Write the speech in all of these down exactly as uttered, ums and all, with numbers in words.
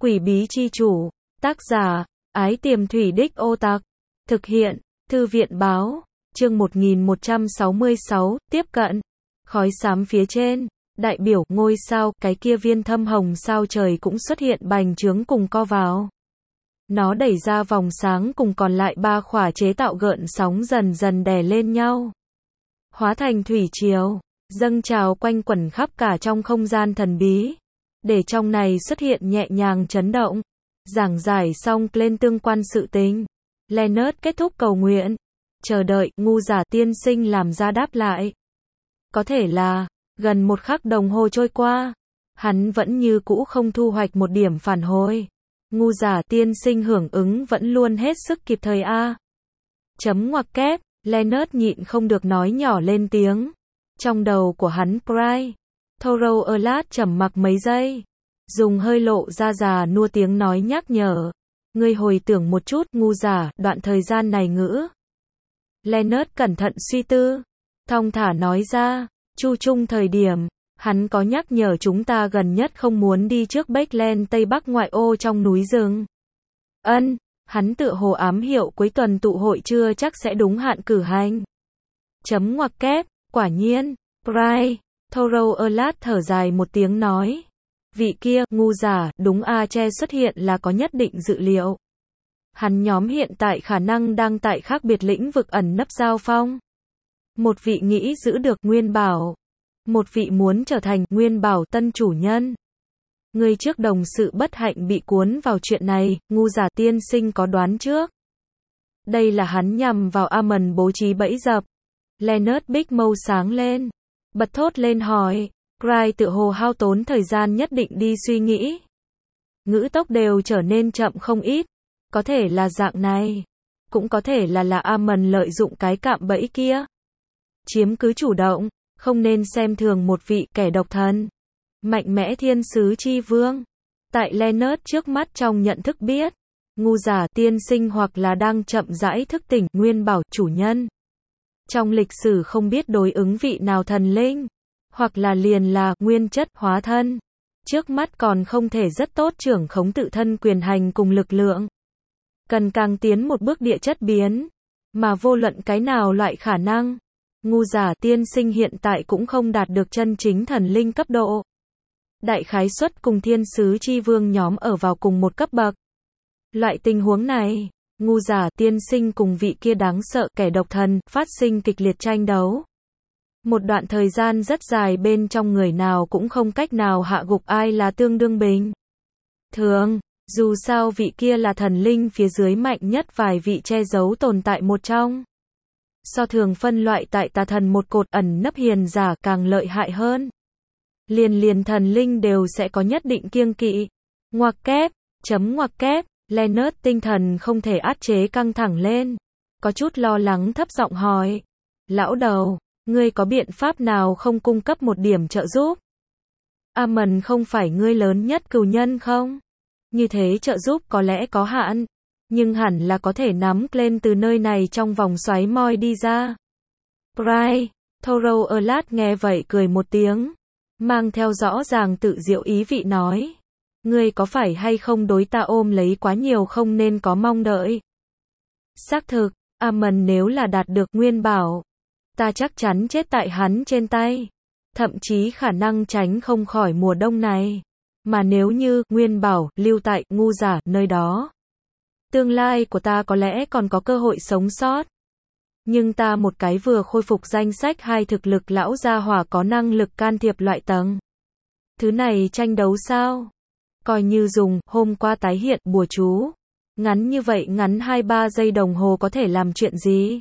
Quỷ bí chi chủ. Tác giả, Ái Tiềm Thủy Đích Ô Tặc. Thực hiện, Thư viện báo. Chương một nghìn một trăm sáu mươi sáu, tiếp cận. Khói xám phía trên. Đại biểu, ngôi sao, cái kia viên thâm hồng sao trời cũng xuất hiện bành trướng cùng co vào. Nó đẩy ra vòng sáng cùng còn lại ba khỏa chế tạo gợn sóng dần dần đè lên nhau. Hóa thành thủy triều, dâng trào quanh quẩn khắp cả trong không gian thần bí. Để trong này xuất hiện nhẹ nhàng chấn động. Giảng giải xong lên tương quan sự tình. Leonard kết thúc cầu nguyện. Chờ đợi, ngu giả tiên sinh làm ra đáp lại. Có thể là, gần một khắc đồng hồ trôi qua. Hắn vẫn như cũ không thu hoạch một điểm phản hồi. Ngu giả tiên sinh hưởng ứng vẫn luôn hết sức kịp thời a. Chấm ngoặc kép, Leonard nhịn không được nói nhỏ lên tiếng. Trong đầu của hắn Cry. Thorough Alert trầm mặc mấy giây. Dùng hơi lộ ra già nua tiếng nói nhắc nhở. Ngươi hồi tưởng một chút, ngu giả, đoạn thời gian này ngữ. Leonard cẩn thận suy tư. Thong thả nói ra, chu trung thời điểm. Hắn có nhắc nhở chúng ta gần nhất không muốn đi trước Backland Tây Bắc ngoại ô trong núi rừng. Ân, hắn tựa hồ ám hiệu cuối tuần tụ hội chưa chắc sẽ đúng hạn cử hành. Chấm ngoặc kép, quả nhiên, Bright, Thorough Alert thở dài một tiếng nói. Vị kia, ngu giả, đúng A Che xuất hiện là có nhất định dự liệu. Hắn nhóm hiện tại khả năng đang tại khác biệt lĩnh vực ẩn nấp giao phong. Một vị nghĩ giữ được Nguyên Bảo. Một vị muốn trở thành Nguyên Bảo tân chủ nhân. Người trước đồng sự bất hạnh bị cuốn vào chuyện này, ngu giả tiên sinh có đoán trước. Đây là hắn nhằm vào Amon bố trí bẫy dập. Leonard Big mâu sáng lên. Bật thốt lên hỏi. Cry tự hồ hao tốn thời gian nhất định đi suy nghĩ. Ngữ tốc đều trở nên chậm không ít. Có thể là dạng này. Cũng có thể là là Amon lợi dụng cái cạm bẫy kia. Chiếm cứ chủ động. Không nên xem thường một vị kẻ độc thân. Mạnh mẽ thiên sứ chi vương. Tại Leonard trước mắt trong nhận thức biết. Ngu giả tiên sinh hoặc là đang chậm rãi thức tỉnh Nguyên Bảo chủ nhân. Trong lịch sử không biết đối ứng vị nào thần linh. Hoặc là liền là nguyên chất hóa thân. Trước mắt còn không thể rất tốt trưởng khống tự thân quyền hành cùng lực lượng. Cần càng tiến một bước địa chất biến. Mà vô luận cái nào loại khả năng. Ngu giả tiên sinh hiện tại cũng không đạt được chân chính thần linh cấp độ. Đại khái suất cùng thiên sứ chi vương nhóm ở vào cùng một cấp bậc. Loại tình huống này, ngu giả tiên sinh cùng vị kia đáng sợ kẻ độc thần, phát sinh kịch liệt tranh đấu. Một đoạn thời gian rất dài bên trong người nào cũng không cách nào hạ gục ai là tương đương bình. Thường, dù sao vị kia là thần linh phía dưới mạnh nhất vài vị che giấu tồn tại một trong. So thường phân loại tại tà thần một cột ẩn nấp hiền giả càng lợi hại hơn. Liền liền thần linh đều sẽ có nhất định kiêng kỵ. Ngoặc kép, chấm ngoặc kép, Leonard tinh thần không thể áp chế căng thẳng lên. Có chút lo lắng thấp giọng hỏi. Lão đầu, ngươi có biện pháp nào không cung cấp một điểm trợ giúp? Amon không phải ngươi lớn nhất cừu nhân không? Như thế trợ giúp có lẽ có hạn. Nhưng hẳn là có thể nắm lên từ nơi này trong vòng xoáy moi đi ra. Bright, Thorough Alert nghe vậy cười một tiếng. Mang theo rõ ràng tự diệu ý vị nói. Ngươi có phải hay không đối ta ôm lấy quá nhiều không nên có mong đợi. Xác thực, Amon nếu là đạt được Nguyên Bảo. Ta chắc chắn chết tại hắn trên tay. Thậm chí khả năng tránh không khỏi mùa đông này. Mà nếu như Nguyên Bảo lưu tại ngu giả nơi đó. Tương lai của ta có lẽ còn có cơ hội sống sót. Nhưng ta một cái vừa khôi phục danh sách hai thực lực lão gia hỏa có năng lực can thiệp loại tầng. Thứ này tranh đấu sao? Coi như dùng, hôm qua tái hiện, bùa chú. Ngắn như vậy ngắn hai ba giây đồng hồ có thể làm chuyện gì?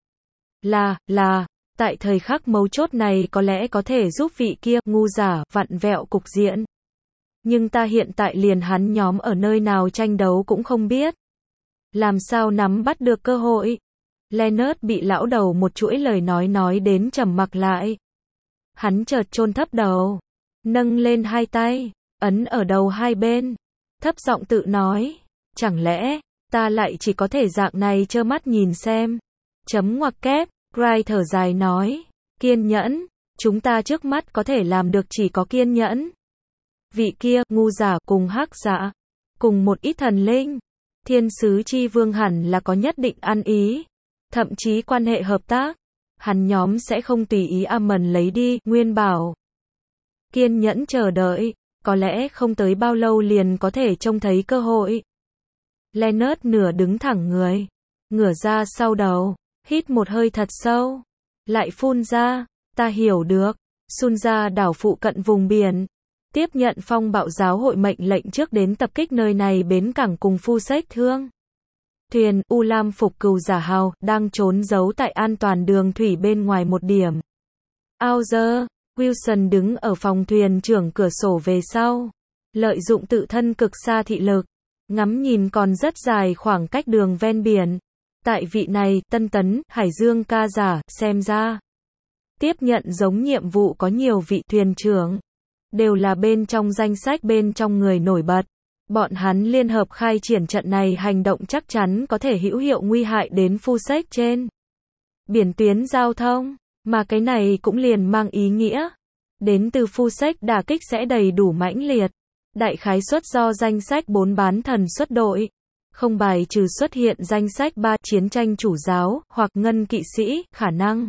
Là, là, tại thời khắc mấu chốt này có lẽ có thể giúp vị kia, ngu giả, vặn vẹo cục diện. Nhưng ta hiện tại liền hắn nhóm ở nơi nào tranh đấu cũng không biết. Làm sao nắm bắt được cơ hội? Leonard bị lão đầu một chuỗi lời nói nói đến trầm mặc lại. Hắn chợt chôn thấp đầu. Nâng lên hai tay. Ấn ở đầu hai bên. Thấp giọng tự nói. Chẳng lẽ, ta lại chỉ có thể dạng này trơ mắt nhìn xem. Chấm ngoặc kép, Cry thở dài nói. Kiên nhẫn. Chúng ta trước mắt có thể làm được chỉ có kiên nhẫn. Vị kia, ngu giả cùng hắc giả. cùng một ít thần linh. Thiên sứ chi vương hẳn là có nhất định ăn ý, thậm chí quan hệ hợp tác. Hắn nhóm sẽ không tùy ý Amon lấy đi, Nguyên bảo. Kiên nhẫn chờ đợi, có lẽ không tới bao lâu liền có thể trông thấy cơ hội. Leonard nửa đứng thẳng người, ngửa ra sau đầu, hít một hơi thật sâu, lại phun ra, ta hiểu được. Sun ra đảo phụ cận vùng biển, tiếp nhận phong bạo giáo hội mệnh lệnh trước đến tập kích nơi này bến cảng cùng phu sách thương. Thuyền U Lam phục cừu giả hào đang trốn giấu tại an toàn đường thủy bên ngoài một điểm. Auger, Wilson đứng ở phòng thuyền trưởng cửa sổ về sau, lợi dụng tự thân cực xa thị lực, ngắm nhìn còn rất dài khoảng cách đường ven biển. Tại vị này, tân tấn, Hải Dương ca giả, xem ra tiếp nhận giống nhiệm vụ có nhiều vị thuyền trưởng, đều là bên trong danh sách bên trong người nổi bật. Bọn hắn liên hợp khai triển trận này hành động chắc chắn có thể hữu hiệu nguy hại đến phu sách trên biển tuyến giao thông, mà cái này cũng liền mang ý nghĩa đến từ phu sách đả kích sẽ đầy đủ mãnh liệt. Đại khái suất do danh sách bốn bán thần xuất đội, không bài trừ xuất hiện danh sách ba chiến tranh chủ giáo hoặc ngân kỵ sĩ, khả năng.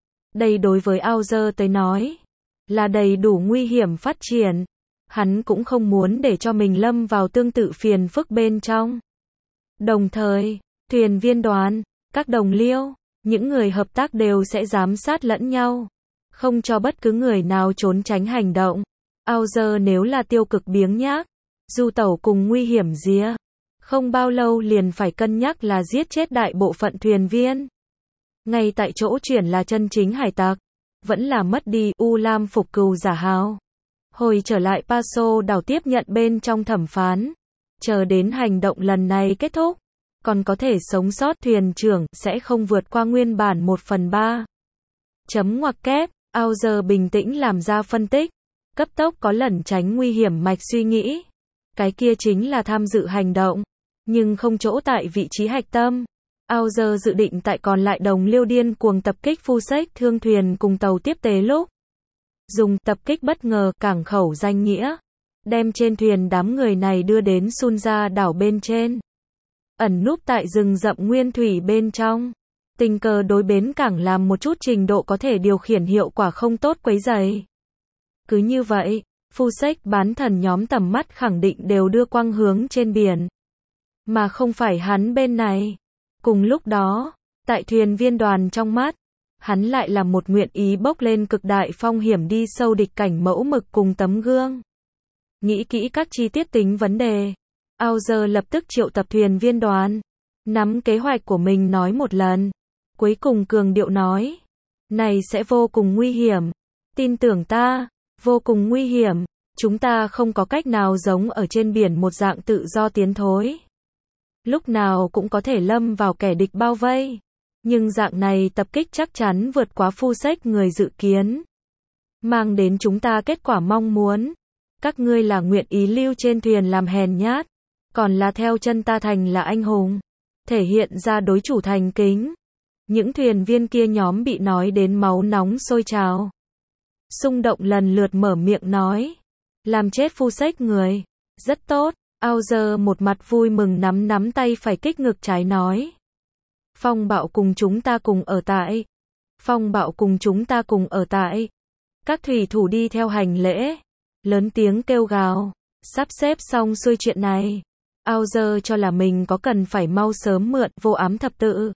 Đây đối với Auger tới nói là đầy đủ nguy hiểm phát triển. Hắn cũng không muốn để cho mình lâm vào tương tự phiền phức bên trong. Đồng thời, thuyền viên đoàn, các đồng liêu, những người hợp tác đều sẽ giám sát lẫn nhau, không cho bất cứ người nào trốn tránh hành động. Auger nếu là tiêu cực biếng nhác, du tẩu cùng nguy hiểm día, không bao lâu liền phải cân nhắc là giết chết đại bộ phận thuyền viên. Ngay tại chỗ chuyển là chân chính hải tặc, vẫn là mất đi U Lam phục cừu giả hào. Hồi trở lại Paso đảo tiếp nhận bên trong thẩm phán, chờ đến hành động lần này kết thúc, còn có thể sống sót thuyền trưởng sẽ không vượt qua nguyên bản một phần ba. Chấm ngoặc kép, Auger bình tĩnh làm ra phân tích, cấp tốc có lẩn tránh nguy hiểm mạch suy nghĩ. Cái kia chính là tham dự hành động, nhưng không chỗ tại vị trí hạch tâm. Auger dự định tại còn lại đồng liêu điên cuồng tập kích phu sách thương thuyền cùng tàu tiếp tế lúc. Dùng tập kích bất ngờ cảng khẩu danh nghĩa, đem trên thuyền đám người này đưa đến Sun ra đảo bên trên. Ẩn núp tại rừng rậm nguyên thủy bên trong. Tình cờ đối bến cảng làm một chút trình độ có thể điều khiển hiệu quả không tốt quấy rầy. Cứ như vậy, phu sách bán thần nhóm tầm mắt khẳng định đều đưa quang hướng trên biển, mà không phải hắn bên này. Cùng lúc đó, tại thuyền viên đoàn trong mắt, hắn lại là một nguyện ý bốc lên cực đại phong hiểm đi sâu địch cảnh mẫu mực cùng tấm gương. Nghĩ kỹ các chi tiết tính vấn đề, Auger lập tức triệu tập thuyền viên đoàn, nắm kế hoạch của mình nói một lần, cuối cùng cường điệu nói, này sẽ vô cùng nguy hiểm, tin tưởng ta, vô cùng nguy hiểm, chúng ta không có cách nào giống ở trên biển một dạng tự do tiến thối. Lúc nào cũng có thể lâm vào kẻ địch bao vây. Nhưng dạng này tập kích chắc chắn vượt quá phu sách người dự kiến, mang đến chúng ta kết quả mong muốn. Các ngươi là nguyện ý lưu trên thuyền làm hèn nhát, còn là theo chân ta thành là anh hùng, thể hiện ra đối chủ thành kính. Những thuyền viên kia nhóm bị nói đến máu nóng sôi trào, xung động lần lượt mở miệng nói, làm chết phu sách người, rất tốt. Auger một mặt vui mừng nắm nắm tay phải kích ngực trái nói, phong bạo cùng chúng ta cùng ở tại, phong bạo cùng chúng ta cùng ở tại. Các thủy thủ đi theo hành lễ, lớn tiếng kêu gào, sắp xếp xong xuôi chuyện này. Auger cho là mình có cần phải mau sớm mượn vô ám thập tự,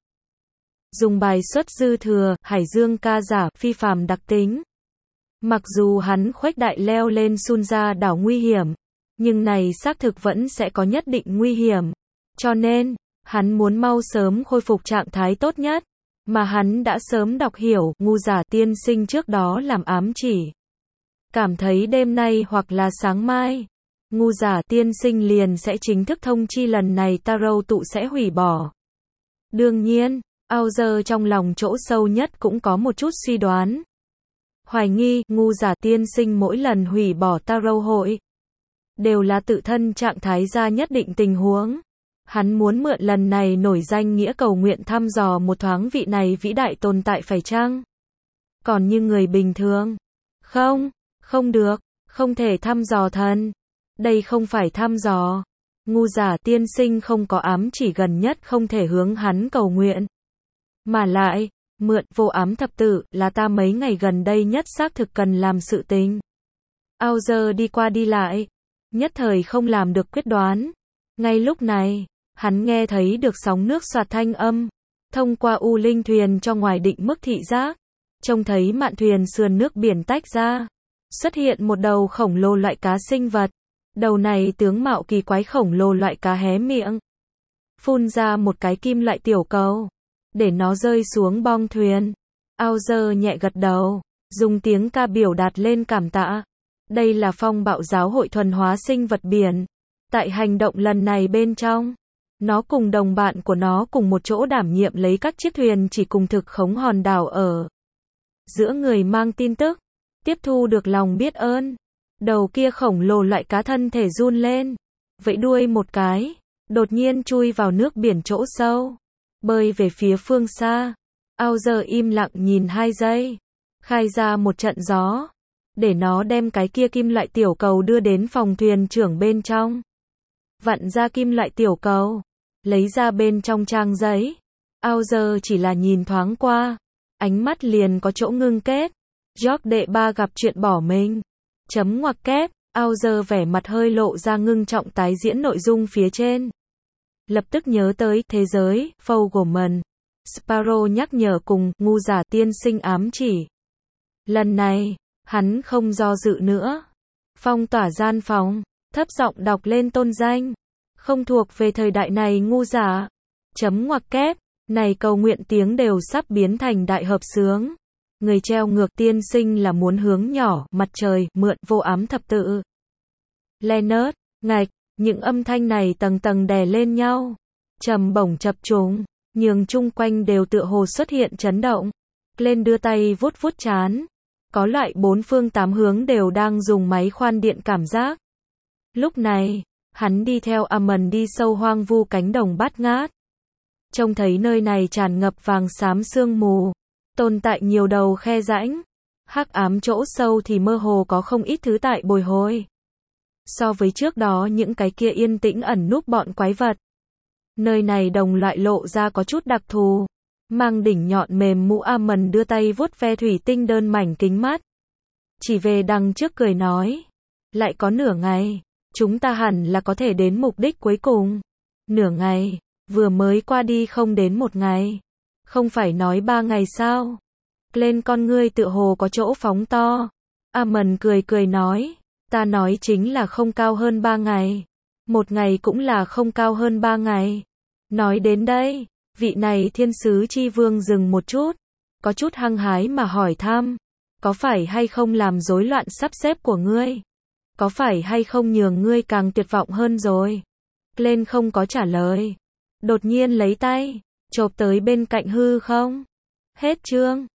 dùng bài xuất dư thừa, Hải Dương ca giả, phi phàm đặc tính. Mặc dù hắn khuếch đại leo lên Sun ra đảo nguy hiểm, nhưng này xác thực vẫn sẽ có nhất định nguy hiểm. Cho nên, hắn muốn mau sớm khôi phục trạng thái tốt nhất, mà hắn đã sớm đọc hiểu, ngu giả tiên sinh trước đó làm ám chỉ. Cảm thấy đêm nay hoặc là sáng mai, ngu giả tiên sinh liền sẽ chính thức thông chi lần này Tarot tụ sẽ hủy bỏ. Đương nhiên, Auger trong lòng chỗ sâu nhất cũng có một chút suy đoán. Hoài nghi, ngu giả tiên sinh mỗi lần hủy bỏ Tarot hội, đều là tự thân trạng thái ra nhất định tình huống. Hắn muốn mượn lần này nổi danh nghĩa cầu nguyện thăm dò một thoáng vị này vĩ đại tồn tại phải chăng? Còn như người bình thường? Không, không được, không thể thăm dò thần. Đây không phải thăm dò. Ngu giả tiên sinh không có ám chỉ gần nhất không thể hướng hắn cầu nguyện. Mà lại, mượn vô ám thập tự là ta mấy ngày gần đây nhất xác thực cần làm sự tình. Ao giờ đi qua đi lại, nhất thời không làm được quyết đoán. Ngay lúc này, hắn nghe thấy được sóng nước xoạt thanh âm, thông qua u linh thuyền cho ngoài định mức thị giác, trông thấy mạn thuyền sườn nước biển tách ra, xuất hiện một đầu khổng lồ loại cá sinh vật. Đầu này tướng mạo kỳ quái khổng lồ loại cá hé miệng, phun ra một cái kim loại tiểu cầu, để nó rơi xuống bong thuyền. Ao giờ nhẹ gật đầu, dùng tiếng ca biểu đạt lên cảm tạ. Đây là phong bạo giáo hội thuần hóa sinh vật biển. Tại hành động lần này bên trong, nó cùng đồng bạn của nó cùng một chỗ đảm nhiệm lấy các chiếc thuyền chỉ cùng thực khống hòn đảo ở giữa người mang tin tức, tiếp thu được lòng biết ơn. Đầu kia khổng lồ loại cá thân thể run lên, vẫy đuôi một cái, đột nhiên chui vào nước biển chỗ sâu, bơi về phía phương xa. Ao giờ im lặng nhìn hai giây, khai ra một trận gió, để nó đem cái kia kim loại tiểu cầu đưa đến phòng thuyền trưởng bên trong. Vặn ra kim loại tiểu cầu, lấy ra bên trong trang giấy. Ao giờ chỉ là nhìn thoáng qua, ánh mắt liền có chỗ ngưng kết. George đệ ba gặp chuyện bỏ mình. Chấm ngoặc kép, ao giờ vẻ mặt hơi lộ ra ngưng trọng tái diễn nội dung phía trên. Lập tức nhớ tới thế giới, Fogelman. Sparrow nhắc nhở cùng, ngu giả tiên sinh ám chỉ. Lần này, hắn không do dự nữa. Phong tỏa gian phòng, thấp giọng đọc lên tôn danh. Không thuộc về thời đại này ngu giả. Chấm ngoặc kép, này cầu nguyện tiếng đều sắp biến thành đại hợp xướng. Người treo ngược tiên sinh là muốn hướng nhỏ, mặt trời, mượn vô ám thập tự. Leonard, ngạch, những âm thanh này tầng tầng đè lên nhau. Trầm bổng chập trùng, nhường chung quanh đều tựa hồ xuất hiện chấn động. Lên đưa tay vuốt vuốt trán. Có loại bốn phương tám hướng đều đang dùng máy khoan điện cảm giác. Lúc này, hắn đi theo Amon đi sâu hoang vu cánh đồng bát ngát. Trông thấy nơi này tràn ngập vàng xám sương mù. Tồn tại nhiều đầu khe rãnh. Hắc ám chỗ sâu thì mơ hồ có không ít thứ tại bồi hồi. So với trước đó những cái kia yên tĩnh ẩn núp bọn quái vật. Nơi này đồng loại lộ ra có chút đặc thù. Mang đỉnh nhọn mềm mũ Amon đưa tay vuốt ve thủy tinh đơn mảnh kính mắt. Chỉ về đằng trước cười nói. Lại có nửa ngày. Chúng ta hẳn là có thể đến mục đích cuối cùng. Nửa ngày. Vừa mới qua đi không đến một ngày. Không phải nói ba ngày sao? Lên con ngươi tựa hồ có chỗ phóng to. Amon cười cười nói. Ta nói chính là không cao hơn ba ngày. Một ngày cũng là không cao hơn ba ngày. Nói đến đây, vị này thiên sứ chi vương dừng một chút. Có chút hăng hái mà hỏi thăm. Có phải hay không làm rối loạn sắp xếp của ngươi? Có phải hay không nhường ngươi càng tuyệt vọng hơn rồi? Lên không có trả lời. Đột nhiên lấy tay chộp tới bên cạnh hư không. Hết chương.